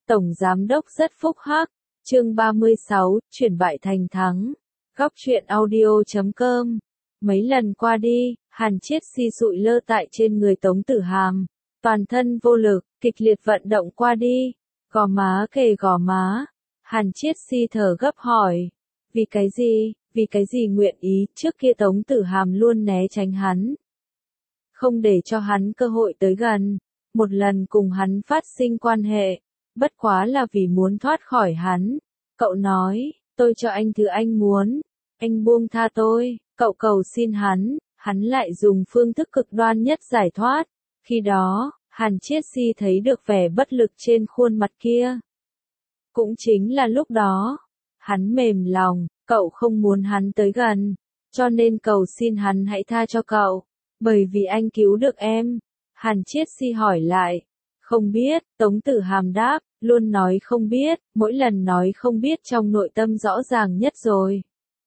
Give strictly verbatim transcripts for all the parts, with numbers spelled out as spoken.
Tổng Giám đốc rất phúc hắc. Chương ba mươi sáu, chuyển bại thành thắng. Góc truyện audio chấm com. Mấy lần qua đi, Hàn Chiết Si sụi lơ tại trên người Tống Tử Hàm. Toàn thân vô lực, kịch liệt vận động qua đi. Gò má kề gò má. Hàn Chiết Si thở gấp hỏi. Vì cái gì, vì cái gì nguyện ý, trước kia Tống Tử Hàm luôn né tránh hắn. Không để cho hắn cơ hội tới gần. Một lần cùng hắn phát sinh quan hệ. Bất quá là vì muốn thoát khỏi hắn. Cậu nói, tôi cho anh thứ anh muốn. Anh buông tha tôi, cậu cầu xin hắn. Hắn lại dùng phương thức cực đoan nhất giải thoát. Khi đó, Hàn Chiết Si thấy được vẻ bất lực trên khuôn mặt kia. Cũng chính là lúc đó, hắn mềm lòng, cậu không muốn hắn tới gần, cho nên cầu xin hắn hãy tha cho cậu, bởi vì anh cứu được em. Hàn Chiết Si hỏi lại, không biết, Tống Tử Hàm đáp, luôn nói không biết, mỗi lần nói không biết trong nội tâm rõ ràng nhất rồi.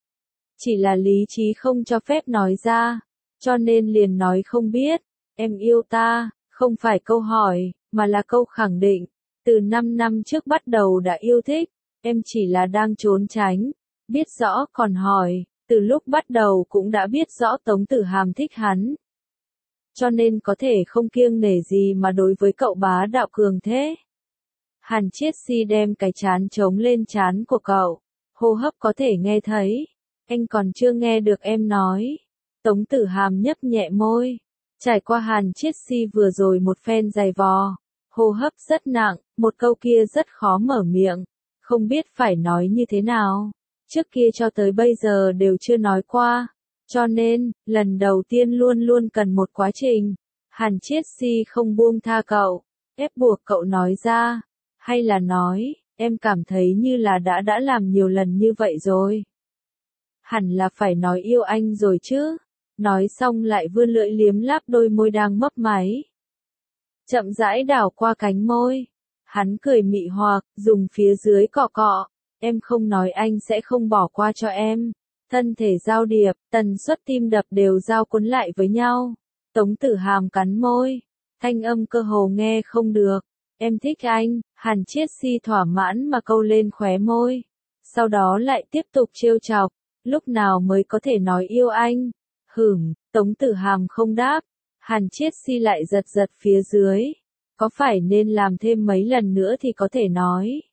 Chỉ là lý trí không cho phép nói ra, cho nên liền nói không biết, em yêu ta, không phải câu hỏi, mà là câu khẳng định. Từ năm năm trước bắt đầu đã yêu thích, em chỉ là đang trốn tránh, biết rõ còn hỏi, từ lúc bắt đầu cũng đã biết rõ Tống Tử Hàm thích hắn. Cho nên có thể không kiêng nể gì mà đối với cậu bá đạo cường thế. Hàn Chiết Si đem cái trán chống lên trán của cậu, hô hấp có thể nghe thấy, anh còn chưa nghe được em nói. Tống Tử Hàm nhấp nhẹ môi, trải qua Hàn Chiết Si vừa rồi một phen dày vò, hô hấp rất nặng, một câu kia rất khó mở miệng, không biết phải nói như thế nào, trước kia cho tới bây giờ đều chưa nói qua, cho nên, lần đầu tiên luôn luôn cần một quá trình. Hàn Chiết Si không buông tha cậu, ép buộc cậu nói ra, hay là nói, em cảm thấy như là đã đã làm nhiều lần như vậy rồi. Hẳn là phải nói yêu anh rồi chứ, nói xong lại vươn lưỡi liếm láp đôi môi đang mấp máy. Chậm rãi đảo qua cánh môi, hắn cười mị hoặc, dùng phía dưới cọ cọ, em không nói anh sẽ không bỏ qua cho em. Thân thể giao điệp, tần suất tim đập đều giao cuốn lại với nhau. Tống Tử Hàm cắn môi, thanh âm cơ hồ nghe không được. Em thích anh. Hàn Chiết Si thỏa mãn mà câu lên khóe môi. Sau đó lại tiếp tục trêu chọc, lúc nào mới có thể nói yêu anh? Hửm, Tống Tử Hàm không đáp. Hàn Chiết Si lại giật giật phía dưới. Có phải nên làm thêm mấy lần nữa thì có thể nói?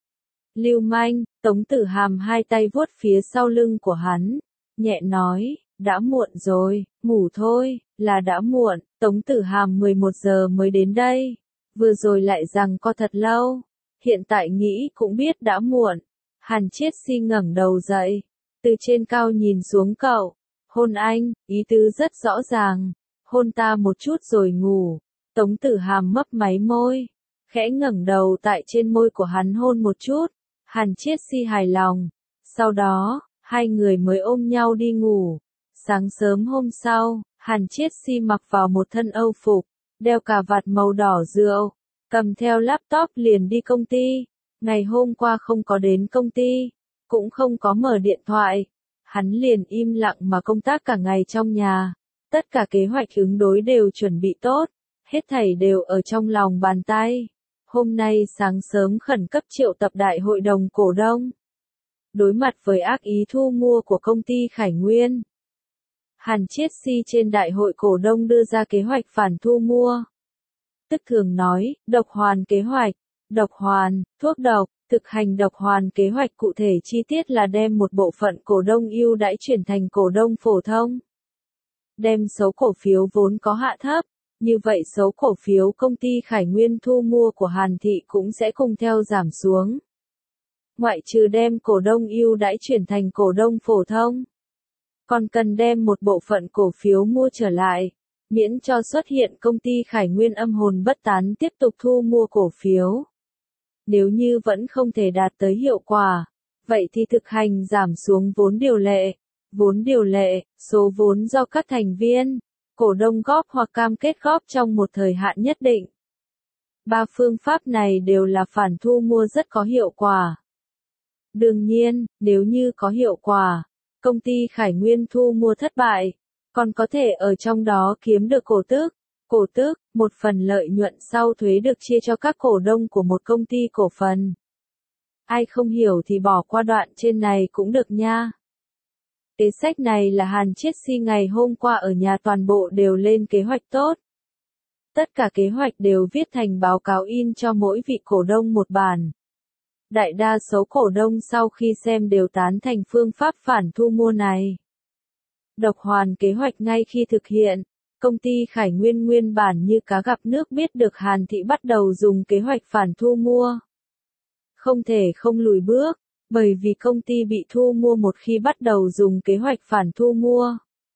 Lưu manh. Tống Tử Hàm hai tay vuốt phía sau lưng của hắn, nhẹ nói, đã muộn rồi, ngủ thôi, là đã muộn. Tống Tử Hàm mười một giờ mới đến đây, vừa rồi lại rằng co thật lâu, hiện tại nghĩ cũng biết đã muộn. Hàn Chiết Si ngẩng đầu dậy, từ trên cao nhìn xuống cậu, hôn anh, ý tứ rất rõ ràng, hôn ta một chút rồi ngủ. Tống Tử Hàm mấp máy môi, khẽ ngẩng đầu tại trên môi của hắn hôn một chút. Hàn Chiết Si hài lòng, sau đó, hai người mới ôm nhau đi ngủ. Sáng sớm hôm sau, Hàn Chiết Si mặc vào một thân âu phục, đeo cà vạt màu đỏ rượu, cầm theo laptop liền đi công ty. Ngày hôm qua không có đến công ty, cũng không có mở điện thoại. Hắn liền im lặng mà công tác cả ngày trong nhà. Tất cả kế hoạch ứng đối đều chuẩn bị tốt, hết thảy đều ở trong lòng bàn tay. Hôm nay sáng sớm khẩn cấp triệu tập đại hội đồng cổ đông. Đối mặt với ác ý thu mua của công ty Khải Nguyên, Hàn Chiết Si trên đại hội cổ đông đưa ra kế hoạch phản thu mua. Tức thường nói, độc hoàn kế hoạch, độc hoàn, thuốc độc, thực hành độc hoàn kế hoạch cụ thể chi tiết là đem một bộ phận cổ đông ưu đãi chuyển thành cổ đông phổ thông. Đem số cổ phiếu vốn có hạ thấp. Như vậy số cổ phiếu công ty Khải Nguyên thu mua của Hàn Thị cũng sẽ cùng theo giảm xuống. Ngoại trừ đem cổ đông ưu đãi chuyển thành cổ đông phổ thông, còn cần đem một bộ phận cổ phiếu mua trở lại, miễn cho xuất hiện công ty Khải Nguyên âm hồn bất tán tiếp tục thu mua cổ phiếu. Nếu như vẫn không thể đạt tới hiệu quả, vậy thì thực hành giảm xuống vốn điều lệ. Vốn điều lệ, số vốn do các thành viên, cổ đông góp hoặc cam kết góp trong một thời hạn nhất định. Ba phương pháp này đều là phản thu mua rất có hiệu quả. Đương nhiên, nếu như có hiệu quả, công ty Khải Nguyên thu mua thất bại, còn có thể ở trong đó kiếm được cổ tức. Cổ tức, một phần lợi nhuận sau thuế được chia cho các cổ đông của một công ty cổ phần. Ai không hiểu thì bỏ qua đoạn trên này cũng được nha. Kế sách này là Hàn Chiết Si ngày hôm qua ở nhà toàn bộ đều lên kế hoạch tốt. Tất cả kế hoạch đều viết thành báo cáo in cho mỗi vị cổ đông một bản. Đại đa số cổ đông sau khi xem đều tán thành phương pháp phản thu mua này. Độc hoàn kế hoạch ngay khi thực hiện, công ty Khải Nguyên nguyên bản như cá gặp nước biết được Hàn Thị bắt đầu dùng kế hoạch phản thu mua. Không thể không lùi bước, bởi vì công ty bị thu mua một khi bắt đầu dùng kế hoạch phản thu mua.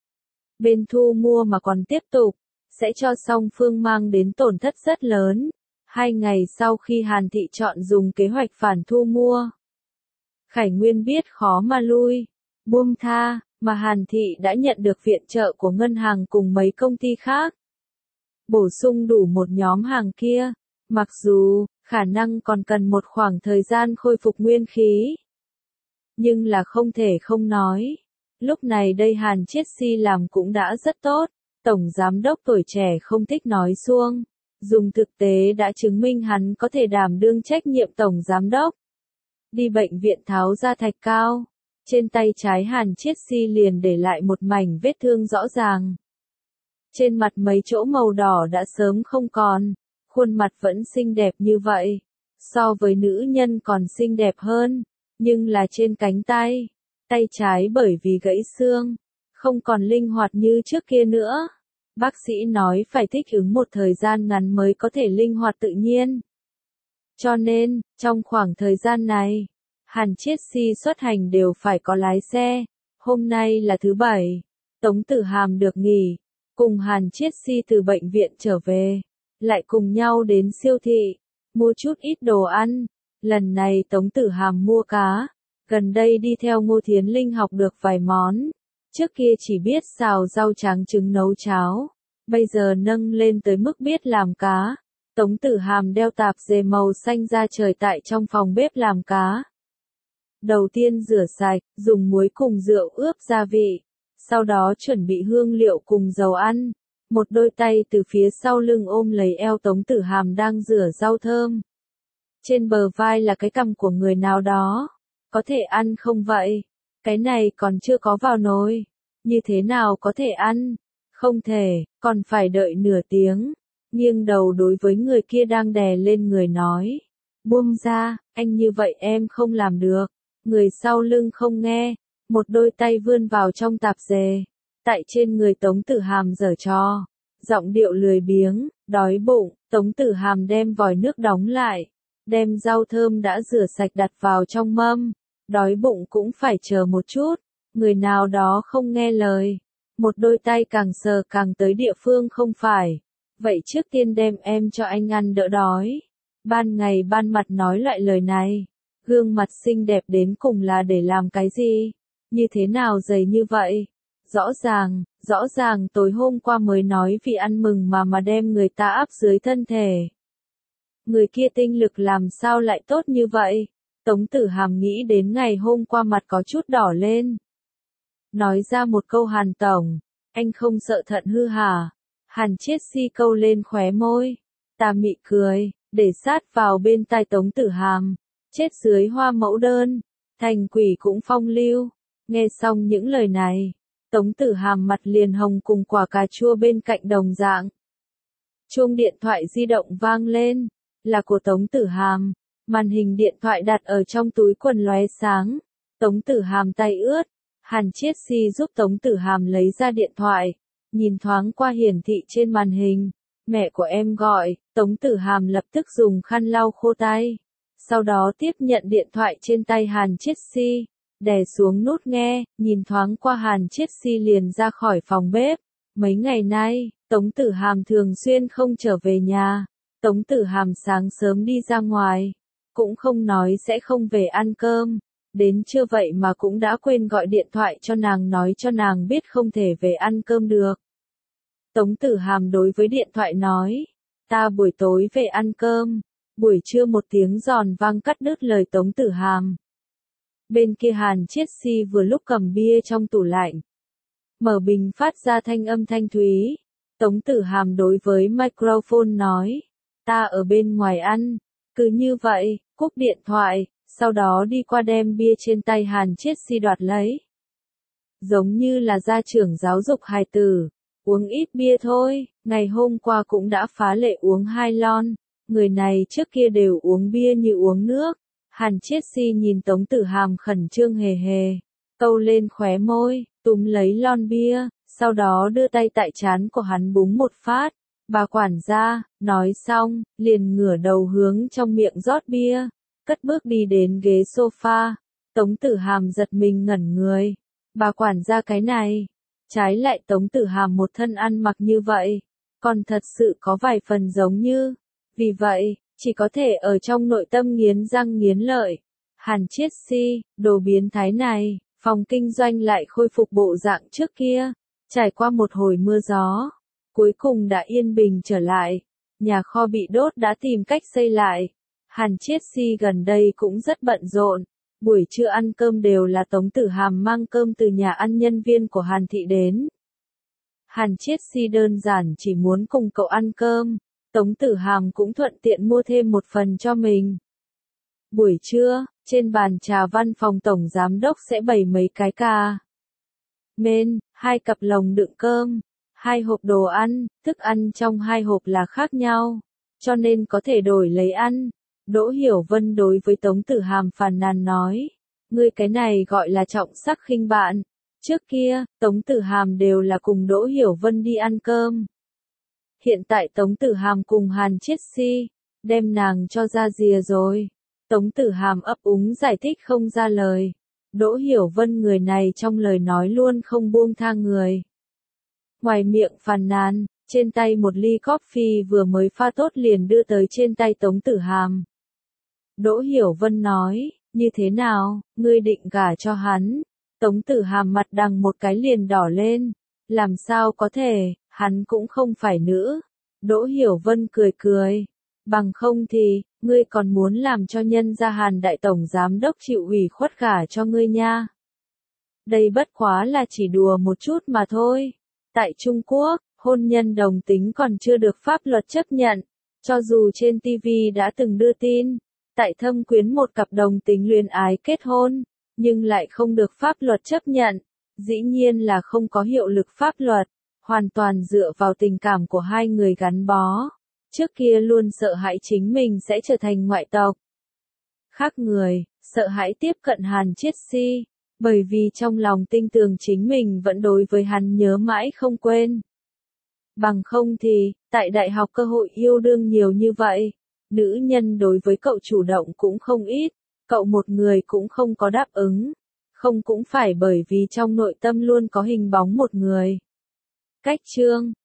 Bên thu mua mà còn tiếp tục, sẽ cho song phương mang đến tổn thất rất lớn. Hai ngày sau khi Hàn Thị chọn dùng kế hoạch phản thu mua, Khải Nguyên biết khó mà lui, buông tha, mà Hàn Thị đã nhận được viện trợ của ngân hàng cùng mấy công ty khác. Bổ sung đủ một nhóm hàng kia, mặc dù, khả năng còn cần một khoảng thời gian khôi phục nguyên khí. Nhưng là không thể không nói. Lúc này đây Hàn Chiết Si làm cũng đã rất tốt, Tổng Giám đốc tuổi trẻ không thích nói suông. Dùng thực tế đã chứng minh hắn có thể đảm đương trách nhiệm Tổng Giám đốc. Đi bệnh viện tháo ra thạch cao. Trên tay trái Hàn Chiết Si liền để lại một mảnh vết thương rõ ràng. Trên mặt mấy chỗ màu đỏ đã sớm không còn. Khuôn mặt vẫn xinh đẹp như vậy. So với nữ nhân còn xinh đẹp hơn. Nhưng là trên cánh tay. Tay trái bởi vì gãy xương. Không còn linh hoạt như trước kia nữa. Bác sĩ nói phải thích ứng một thời gian ngắn mới có thể linh hoạt tự nhiên. Cho nên, trong khoảng thời gian này, Hàn Chiết Si xuất hành đều phải có lái xe. Hôm nay là thứ bảy, Tống Tử Hàm được nghỉ, cùng Hàn Chiết Si từ bệnh viện trở về, lại cùng nhau đến siêu thị, mua chút ít đồ ăn. Lần này Tống Tử Hàm mua cá, gần đây đi theo Ngô Thiến Linh học được vài món. Trước kia chỉ biết xào rau trắng trứng nấu cháo, bây giờ nâng lên tới mức biết làm cá. Tống Tử Hàm đeo tạp dề màu xanh ra trời tại trong phòng bếp làm cá. Đầu tiên rửa sạch, dùng muối cùng rượu ướp gia vị, sau đó chuẩn bị hương liệu cùng dầu ăn. Một đôi tay từ phía sau lưng ôm lấy eo Tống Tử Hàm đang rửa rau thơm. Trên bờ vai là cái cằm của người nào đó. Có thể ăn không vậy? Cái này còn chưa có vào nồi. Như thế nào có thể ăn? Không thể, còn phải đợi nửa tiếng. Nghiêng đầu đối với người kia đang đè lên người nói. Buông ra, anh như vậy em không làm được. Người sau lưng không nghe. Một đôi tay vươn vào trong tạp dề. Tại trên người Tống Tử Hàm giở trò. Giọng điệu lười biếng, đói bụng. Tống Tử Hàm đem vòi nước đóng lại. Đem rau thơm đã rửa sạch đặt vào trong mâm. Đói bụng cũng phải chờ một chút. Người nào đó không nghe lời. Một đôi tay càng sờ càng tới địa phương không phải. Vậy trước tiên đem em cho anh ăn đỡ đói. Ban ngày ban mặt nói loại lời này. Gương mặt xinh đẹp đến cùng là để làm cái gì? Như thế nào dày như vậy? Rõ ràng, rõ ràng tối hôm qua mới nói vì ăn mừng mà mà đem người ta áp dưới thân thể. Người kia tinh lực làm sao lại tốt như vậy? Tống Tử Hàm nghĩ đến ngày hôm qua mặt có chút đỏ lên. Nói ra một câu Hàn tổng, anh không sợ thận hư hả? Hàn Chiết Si câu lên khóe môi, tà mị cười, để sát vào bên tai Tống Tử Hàm, chết dưới hoa mẫu đơn, thành quỷ cũng phong lưu. Nghe xong những lời này, Tống Tử Hàm mặt liền hồng cùng quả cà chua bên cạnh đồng dạng. Chuông điện thoại di động vang lên, là của Tống Tử Hàm, màn hình điện thoại đặt ở trong túi quần lóe sáng. Tống Tử Hàm tay ướt, Hàn Chiết Si giúp Tống Tử Hàm lấy ra điện thoại, nhìn thoáng qua hiển thị trên màn hình, mẹ của em gọi. Tống Tử Hàm lập tức dùng khăn lau khô tay, sau đó tiếp nhận điện thoại trên tay Hàn Chiết Si, đè xuống nút nghe, nhìn thoáng qua Hàn Chiết Si liền ra khỏi phòng bếp. Mấy ngày nay, Tống Tử Hàm thường xuyên không trở về nhà. Tống Tử Hàm sáng sớm đi ra ngoài, cũng không nói sẽ không về ăn cơm. Đến trưa vậy mà cũng đã quên gọi điện thoại cho nàng nói cho nàng biết không thể về ăn cơm được. Tống Tử Hàm đối với điện thoại nói, ta buổi tối về ăn cơm. Buổi trưa một tiếng giòn vang cắt đứt lời Tống Tử Hàm. Bên kia Hàn Chiết Si vừa lúc cầm bia trong tủ lạnh. Mở bình phát ra thanh âm thanh thúy. Tống Tử Hàm đối với microphone nói, ta ở bên ngoài ăn, cứ như vậy, cúp điện thoại, sau đó đi qua đem bia trên tay Hàn Chiết Si đoạt lấy. Giống như là gia trưởng giáo dục hài tử, uống ít bia thôi, ngày hôm qua cũng đã phá lệ uống hai lon, người này trước kia đều uống bia như uống nước. Hàn Chiết Si nhìn Tống Tử Hàm khẩn trương hề hề, câu lên khóe môi, túm lấy lon bia, sau đó đưa tay tại trán của hắn búng một phát. Bà quản gia, nói xong, liền ngửa đầu hướng trong miệng rót bia, cất bước đi đến ghế sofa. Tống Tử Hàm giật mình ngẩn người. Bà quản gia cái này, trái lại Tống Tử Hàm một thân ăn mặc như vậy, còn thật sự có vài phần giống như. Vì vậy, chỉ có thể ở trong nội tâm nghiến răng nghiến lợi. Hàn Chiết Si, đồ biến thái này, phòng kinh doanh lại khôi phục bộ dạng trước kia, trải qua một hồi mưa gió, cuối cùng đã yên bình trở lại. Nhà kho bị đốt đã tìm cách xây lại. Hàn Chiết Si gần đây cũng rất bận rộn. Buổi trưa ăn cơm đều là Tống Tử Hàm mang cơm từ nhà ăn nhân viên của Hàn Thị đến. Hàn Chiết Si đơn giản chỉ muốn cùng cậu ăn cơm, Tống Tử Hàm cũng thuận tiện mua thêm một phần cho mình. Buổi trưa, trên bàn trà văn phòng tổng giám đốc sẽ bày mấy cái cà mên, hai cặp lồng đựng cơm, hai hộp đồ ăn, thức ăn trong hai hộp là khác nhau, cho nên có thể đổi lấy ăn. Đỗ Hiểu Vân đối với Tống Tử Hàm phàn nàn nói, ngươi cái này gọi là trọng sắc khinh bạn. Trước kia, Tống Tử Hàm đều là cùng Đỗ Hiểu Vân đi ăn cơm. Hiện tại Tống Tử Hàm cùng Hàn Chiết Si, đem nàng cho ra rìa rồi. Tống Tử Hàm ấp úng giải thích không ra lời. Đỗ Hiểu Vân người này trong lời nói luôn không buông tha người. Ngoài miệng phàn nàn, trên tay một ly coffee vừa mới pha tốt liền đưa tới trên tay Tống Tử Hàm. Đỗ Hiểu Vân nói, như thế nào, ngươi định gả cho hắn? Tống Tử Hàm mặt đằng một cái liền đỏ lên. Làm sao có thể, hắn cũng không phải nữ. Đỗ Hiểu Vân cười cười. Bằng không thì, ngươi còn muốn làm cho nhân gia Hàn đại tổng giám đốc chịu ủy khuất gả cho ngươi nha. Đây bất quá là chỉ đùa một chút mà thôi. Tại Trung Quốc, hôn nhân đồng tính còn chưa được pháp luật chấp nhận. Cho dù trên ti vi đã từng đưa tin, tại Thâm Quyến một cặp đồng tính luyến ái kết hôn, nhưng lại không được pháp luật chấp nhận. Dĩ nhiên là không có hiệu lực pháp luật, hoàn toàn dựa vào tình cảm của hai người gắn bó. Trước kia luôn sợ hãi chính mình sẽ trở thành ngoại tộc. Khác người, sợ hãi tiếp cận Hàn Chiết Si, bởi vì trong lòng tin tưởng chính mình vẫn đối với hắn nhớ mãi không quên. Bằng không thì, tại đại học cơ hội yêu đương nhiều như vậy, nữ nhân đối với cậu chủ động cũng không ít, cậu một người cũng không có đáp ứng. Không cũng phải bởi vì trong nội tâm luôn có hình bóng một người. Cách chương